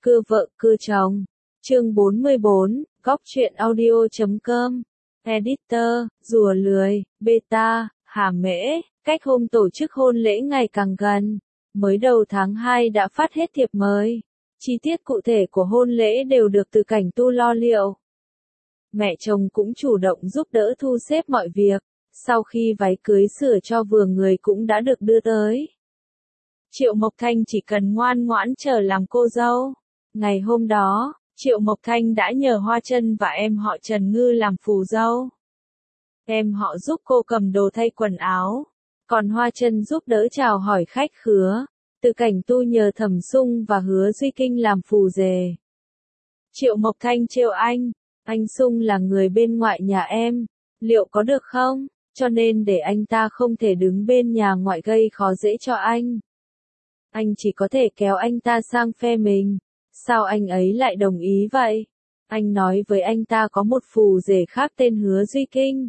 Cưa vợ cưa chồng. Chương 44, góc truyện audio.com. Editor, rùa lười, beta, hà mễ. Cách hôm tổ chức hôn lễ ngày càng gần. Mới đầu tháng 2 đã phát hết thiệp mời. Chi tiết cụ thể của hôn lễ đều được Từ Cảnh Tu lo liệu. Mẹ chồng cũng chủ động giúp đỡ thu xếp mọi việc. Sau khi váy cưới sửa cho vừa người cũng đã được đưa tới. Triệu Mộc Thanh chỉ cần ngoan ngoãn chờ làm cô dâu. Ngày hôm đó, Triệu Mộc Thanh đã nhờ Hoa Trân và em họ Trần Ngư làm phù dâu. Em họ giúp cô cầm đồ thay quần áo, còn Hoa Trân giúp đỡ chào hỏi khách khứa. Từ Cảnh Tu nhờ Thẩm Sung và Hứa Duy Kinh làm phù dề. Triệu Mộc Thanh trêu anh Sung là người bên ngoại nhà em, liệu có được không? Cho nên để anh ta không thể đứng bên nhà ngoại gây khó dễ cho anh. Anh chỉ có thể kéo anh ta sang phe mình. Sao anh ấy lại đồng ý vậy? Anh nói với anh ta có một phù rể khác tên Hứa Duy Kinh.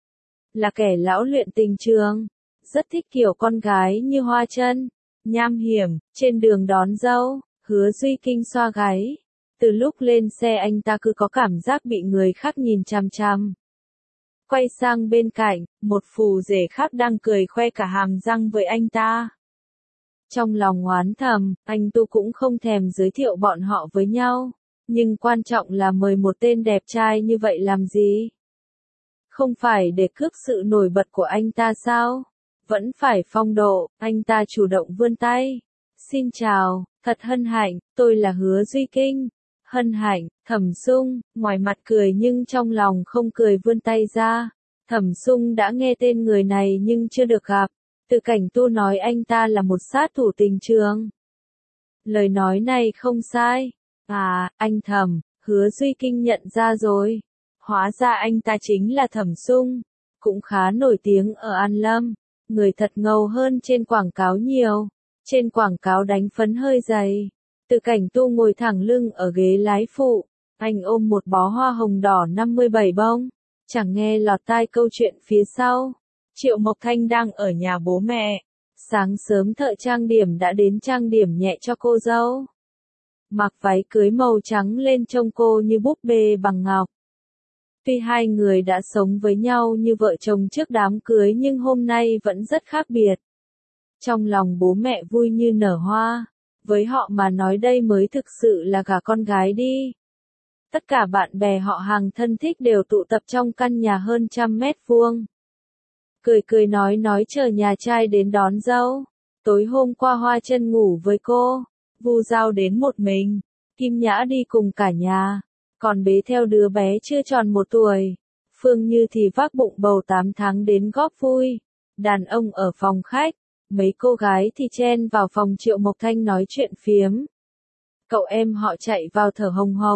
Là kẻ lão luyện tình trường. Rất thích kiểu con gái như Hoa Trân. Nham hiểm, trên đường đón dâu, Hứa Duy Kinh xoa gáy. Từ lúc lên xe anh ta cứ có cảm giác bị người khác nhìn chằm chằm. Quay sang bên cạnh, một phù rể khác đang cười khoe cả hàm răng với anh ta. Trong lòng oán thầm, anh Tu cũng không thèm giới thiệu bọn họ với nhau. Nhưng quan trọng là mời một tên đẹp trai như vậy làm gì? Không phải để cướp sự nổi bật của anh ta sao? Vẫn phải phong độ, anh ta chủ động vươn tay. Xin chào, thật hân hạnh, tôi là Hứa Duy Kinh. Hân hạnh, Thẩm Sung, ngoài mặt cười nhưng trong lòng không cười vươn tay ra. Thẩm Sung đã nghe tên người này nhưng chưa được gặp. Từ Cảnh Tu nói anh ta là một sát thủ tình trường. Lời nói này không sai. À, anh Thẩm, Hứa Duy Kinh nhận ra rồi. Hóa ra anh ta chính là Thẩm Sung. Cũng khá nổi tiếng ở An Lâm. Người thật ngầu hơn trên quảng cáo nhiều. Trên quảng cáo đánh phấn hơi dày. Từ Cảnh Tu ngồi thẳng lưng ở ghế lái phụ. Anh ôm một bó hoa hồng đỏ 57 bông. Chẳng nghe lọt tai câu chuyện phía sau. Triệu Mộc Thanh đang ở nhà bố mẹ. Sáng sớm thợ trang điểm đã đến trang điểm nhẹ cho cô dâu. Mặc váy cưới màu trắng lên trông cô như búp bê bằng ngọc. Tuy hai người đã sống với nhau như vợ chồng trước đám cưới nhưng hôm nay vẫn rất khác biệt. Trong lòng bố mẹ vui như nở hoa. Với họ mà nói đây mới thực sự là gả con gái đi. Tất cả bạn bè họ hàng thân thích đều tụ tập trong căn nhà hơn 100 mét vuông. Cười nói chờ nhà trai đến đón dâu. Tối hôm qua Hoa Trân ngủ với cô. Vu Giao đến một mình. Kim Nhã đi cùng cả nhà. Còn bế theo đứa bé chưa tròn 1 tuổi. Phương Như thì vác bụng bầu 8 tháng đến góp vui. Đàn ông ở phòng khách. Mấy cô gái thì chen vào phòng Triệu Mộc Thanh nói chuyện phiếm. Cậu em họ chạy vào thở hồng hộc.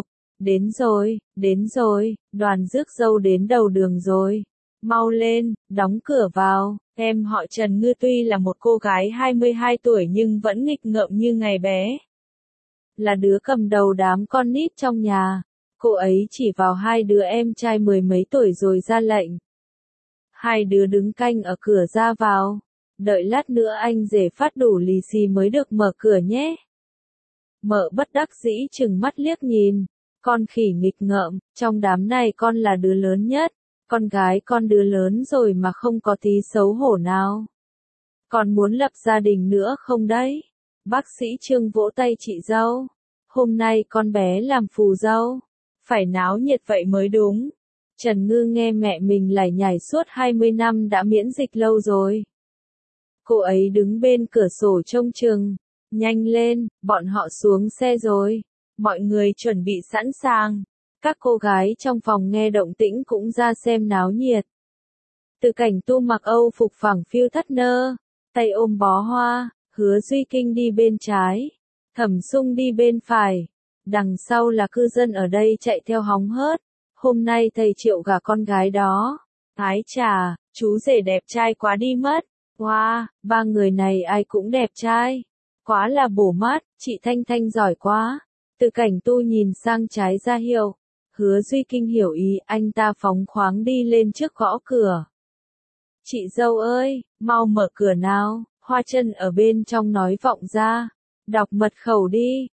Đến rồi, đoàn rước dâu đến đầu đường rồi. Mau lên, đóng cửa vào. Em họ Trần Ngư tuy là một cô gái 22 tuổi nhưng vẫn nghịch ngợm như ngày bé. Là đứa cầm đầu đám con nít trong nhà. Cô ấy chỉ vào hai đứa em trai 10 mấy tuổi rồi ra lệnh. Hai đứa đứng canh ở cửa ra vào. Đợi lát nữa anh rể phát đủ lì xì mới được mở cửa nhé. Mợ bất đắc dĩ chừng mắt liếc nhìn. Con khỉ nghịch ngợm, trong đám này con là đứa lớn nhất. Con gái con đứa lớn rồi mà không có tí xấu hổ nào. Còn muốn lập gia đình nữa không đấy? Bác sĩ Trương vỗ tay chị dâu. Hôm nay con bé làm phù dâu. Phải náo nhiệt vậy mới đúng. Trần Ngư nghe mẹ mình lải nhải suốt 20 năm đã miễn dịch lâu rồi. Cô ấy đứng bên cửa sổ trông chừng. Nhanh lên, bọn họ xuống xe rồi. Mọi người chuẩn bị sẵn sàng. Các cô gái trong phòng nghe động tĩnh cũng ra xem náo nhiệt. Từ Cảnh Tu mặc Âu phục phẳng phiu thắt nơ, tay ôm bó hoa, Hứa Duy Kinh đi bên trái, Thẩm Sung đi bên phải. Đằng sau là cư dân ở đây chạy theo hóng hớt. Hôm nay thầy Triệu gả con gái đó. Ái chà, chú rể đẹp trai quá đi mất. Wow, ba người này ai cũng đẹp trai. Quá là bổ mắt, chị Thanh Thanh giỏi quá. Từ Cảnh Tu nhìn sang trái ra hiệu. Hứa Duy Kinh hiểu ý, anh ta phóng khoáng đi lên trước gõ cửa. Chị dâu ơi, mau mở cửa nào. Hoa Trân ở bên trong nói vọng ra. Đọc mật khẩu đi.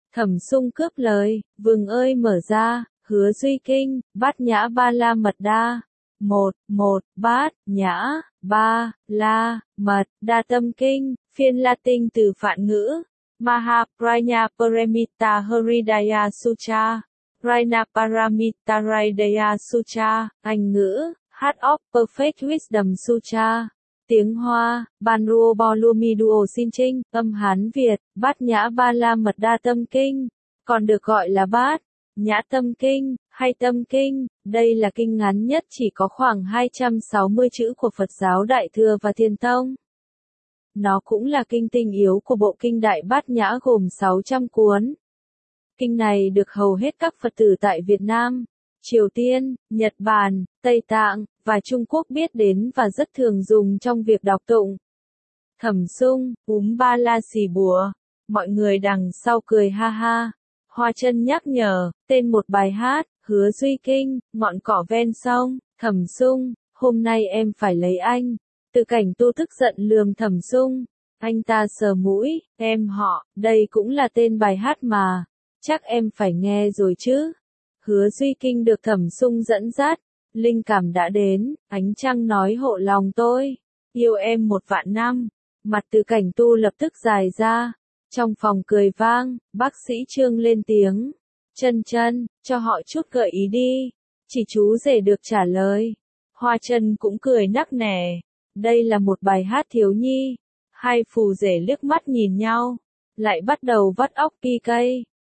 Thẩm Sung cướp lời, vừng ơi mở ra, Hứa Duy Kinh, Bát Nhã Ba La Mật Đa. Bát, Nhã, Ba, La, Mật, Đa Tâm Kinh, phiên Latin từ Phạn ngữ. Mahaprajna Paramita Hridaya Sutra. Prajna Paramita Hridaya Sutra, Anh ngữ, Heart of Perfect Wisdom Sutra. Tiếng Hoa, Banruo Bolumiduo Xin Trinh, âm Hán Việt, Bát Nhã Ba La Mật Đa Tâm Kinh, còn được gọi là Bát Nhã Tâm Kinh, hay Tâm Kinh, đây là kinh ngắn nhất chỉ có khoảng 260 chữ của Phật giáo Đại Thừa và Thiền Tông. Nó cũng là kinh tinh yếu của bộ kinh Đại Bát Nhã gồm 600 cuốn. Kinh này được hầu hết các Phật tử tại Việt Nam, Triều Tiên, Nhật Bản, Tây Tạng, và Trung Quốc biết đến và rất thường dùng trong việc đọc tụng. Thẩm Sung, Ba La Xì Bùa. Mọi người đằng sau cười ha ha. Hoa Chân nhắc nhở, tên một bài hát, Hứa Duy Kinh, ngọn cỏ ven sông. Thẩm Sung, hôm nay em phải lấy anh. Từ Cảnh Tu tức giận lườm Thẩm Sung. Anh ta sờ mũi, em họ, đây cũng là tên bài hát mà. Chắc em phải nghe rồi chứ. Hứa Duy Kinh được Thẩm Sung dẫn dắt. Linh cảm đã đến, ánh trăng nói hộ lòng tôi. Yêu em 1.000.000 năm. Mặt Từ Cảnh Tu lập tức dài ra. Trong phòng cười vang, bác sĩ Trương lên tiếng. Chân, cho họ chút gợi ý đi. Chỉ chú rể được trả lời. Hoa Chân cũng cười nắc nẻ. Đây là một bài hát thiếu nhi. Hai phù rể liếc mắt nhìn nhau. Lại bắt đầu vắt óc PK.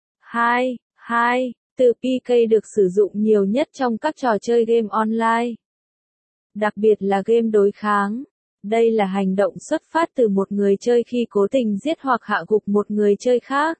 Từ PK được sử dụng nhiều nhất trong các trò chơi game online. Đặc biệt là game đối kháng. Đây là hành động xuất phát từ một người chơi khi cố tình giết hoặc hạ gục một người chơi khác.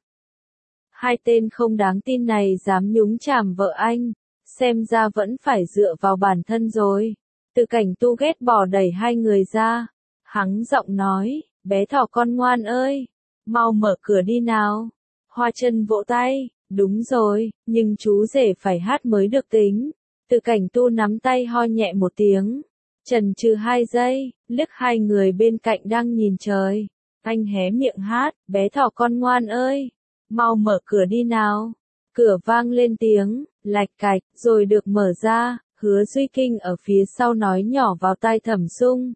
Hai tên không đáng tin này dám nhúng chàm vợ anh, xem ra vẫn phải dựa vào bản thân rồi. Từ Cảnh Tu ghét bỏ đẩy hai người ra. Hắng giọng nói, bé thỏ con ngoan ơi, mau mở cửa đi nào. Hoa Chân vỗ tay, đúng rồi, nhưng chú rể phải hát mới được tính. Từ Cảnh Tu nắm tay ho nhẹ một tiếng. Chần chừ 2 giây, liếc hai người bên cạnh đang nhìn trời. Anh hé miệng hát, bé thỏ con ngoan ơi, mau mở cửa đi nào. Cửa vang lên tiếng, lạch cạch, rồi được mở ra. Hứa Duy Kinh ở phía sau nói nhỏ vào tai Thẩm Sung.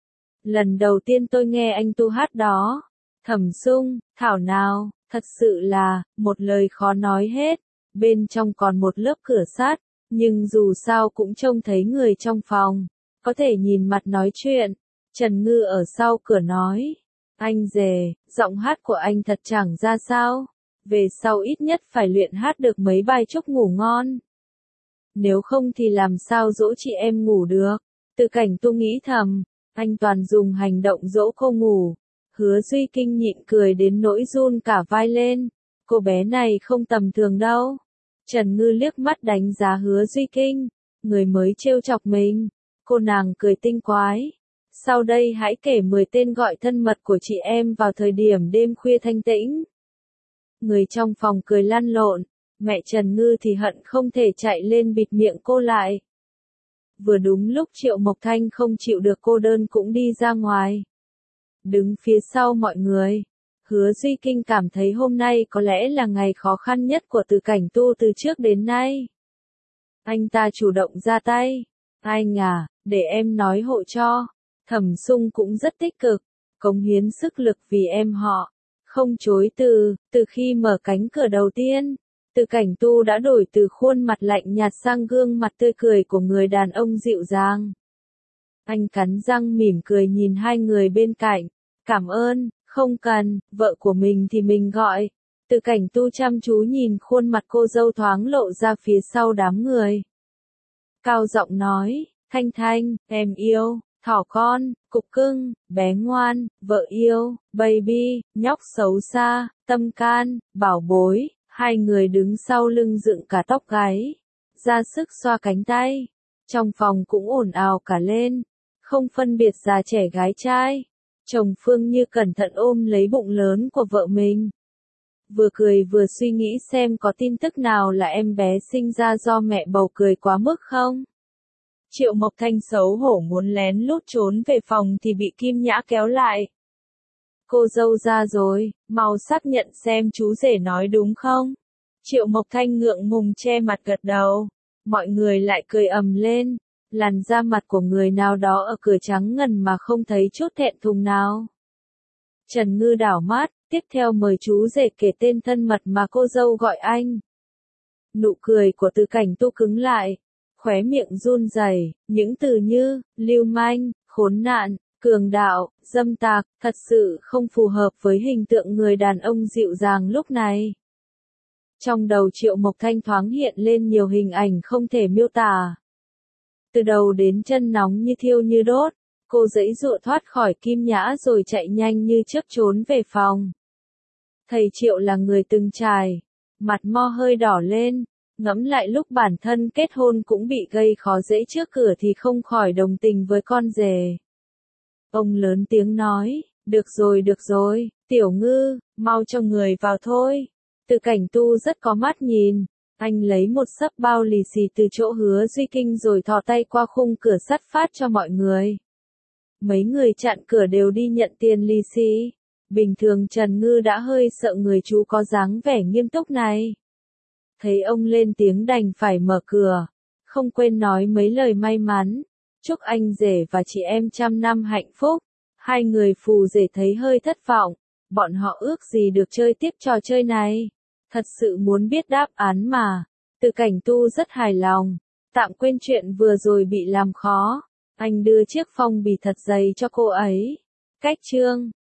Lần đầu tiên tôi nghe anh Tu hát đó. Thẩm Sung, thảo nào, thật sự là, một lời khó nói hết. Bên trong còn một lớp cửa sắt, nhưng dù sao cũng trông thấy người trong phòng. Có thể nhìn mặt nói chuyện. Trần Ngư ở sau cửa nói. Anh rể, giọng hát của anh thật chẳng ra sao. Về sau ít nhất phải luyện hát được mấy bài chúc ngủ ngon. Nếu không thì làm sao dỗ chị em ngủ được. Từ Cảnh Tu nghĩ thầm. Anh toàn dùng hành động dỗ cô ngủ. Hứa Duy Kinh nhịn cười đến nỗi run cả vai lên. Cô bé này không tầm thường đâu. Trần Ngư liếc mắt đánh giá Hứa Duy Kinh. Người mới trêu chọc mình. Cô nàng cười tinh quái. Sau đây hãy kể 10 tên gọi thân mật của chị em vào thời điểm đêm khuya thanh tĩnh. Người trong phòng cười lăn lộn. Mẹ Trần Ngư thì hận không thể chạy lên bịt miệng cô lại. Vừa đúng lúc Triệu Mộc Thanh không chịu được cô đơn cũng đi ra ngoài. Đứng phía sau mọi người. Hứa Duy Kinh cảm thấy hôm nay có lẽ là ngày khó khăn nhất của Từ Cảnh Tu từ trước đến nay. Anh ta chủ động ra tay. Anh à, để em nói hộ cho. Thẩm Sung cũng rất tích cực, cống hiến sức lực vì em họ. Không chối từ khi mở cánh cửa đầu tiên, Từ Cảnh Tu đã đổi từ khuôn mặt lạnh nhạt sang gương mặt tươi cười của người đàn ông dịu dàng. Anh cắn răng mỉm cười nhìn hai người bên cạnh. Cảm ơn, không cần, vợ của mình thì mình gọi. Từ Cảnh Tu chăm chú nhìn khuôn mặt cô dâu thoáng lộ ra phía sau đám người. Cao giọng nói, Thanh Thanh, em yêu, thỏ con, cục cưng, bé ngoan, vợ yêu, baby, nhóc xấu xa, tâm can, bảo bối. Hai người đứng sau lưng dựng cả tóc gáy, ra sức xoa cánh tay. Trong phòng cũng ồn ào cả lên, không phân biệt già trẻ gái trai. Chồng Phương Như cẩn thận ôm lấy bụng lớn của vợ mình. Vừa cười vừa suy nghĩ xem có tin tức nào là em bé sinh ra do mẹ bầu cười quá mức không. Triệu Mộc Thanh xấu hổ muốn lén lút trốn về phòng thì bị Kim Nhã kéo lại. Cô dâu ra rồi, mau xác nhận xem chú rể nói đúng không? Triệu Mộc Thanh ngượng ngùng che mặt gật đầu. Mọi người lại cười ầm lên. Làn da mặt của người nào đó ở cửa trắng ngần mà không thấy chút thẹn thùng nào. Trần Ngư đảo mắt, tiếp theo mời chú rể kể tên thân mật mà cô dâu gọi anh. Nụ cười của Từ Cảnh Tu cứng lại, khóe miệng run rẩy, những từ như lưu manh, khốn nạn, cường đạo, dâm tặc, thật sự không phù hợp với hình tượng người đàn ông dịu dàng lúc này. Trong đầu Triệu Mộc Thanh thoáng hiện lên nhiều hình ảnh không thể miêu tả. Từ đầu đến chân nóng như thiêu như đốt, cô giãy giụa thoát khỏi Kim Nhã rồi chạy nhanh như chớp trốn về phòng. Thầy Triệu là người từng trải, mặt mo hơi đỏ lên, ngẫm lại lúc bản thân kết hôn cũng bị gây khó dễ trước cửa thì không khỏi đồng tình với con rể. Ông lớn tiếng nói, được rồi, Tiểu Ngư, mau cho người vào thôi. Từ Cảnh Tu rất có mắt nhìn, anh lấy một xấp bao lì xì từ chỗ Hứa Duy Kinh rồi thò tay qua khung cửa sắt phát cho mọi người. Mấy người chặn cửa đều đi nhận tiền lì xì. Bình thường Trần Ngư đã hơi sợ người chú có dáng vẻ nghiêm túc này. Thấy ông lên tiếng đành phải mở cửa, không quên nói mấy lời may mắn. Chúc anh rể và chị em 100 năm hạnh phúc. Hai người phù rể thấy hơi thất vọng, bọn họ ước gì được chơi tiếp trò chơi này. Thật sự muốn biết đáp án mà. Từ Cảnh Tu rất hài lòng, tạm quên chuyện vừa rồi bị làm khó. Anh đưa chiếc phong bì thật dày cho cô ấy. Cách chương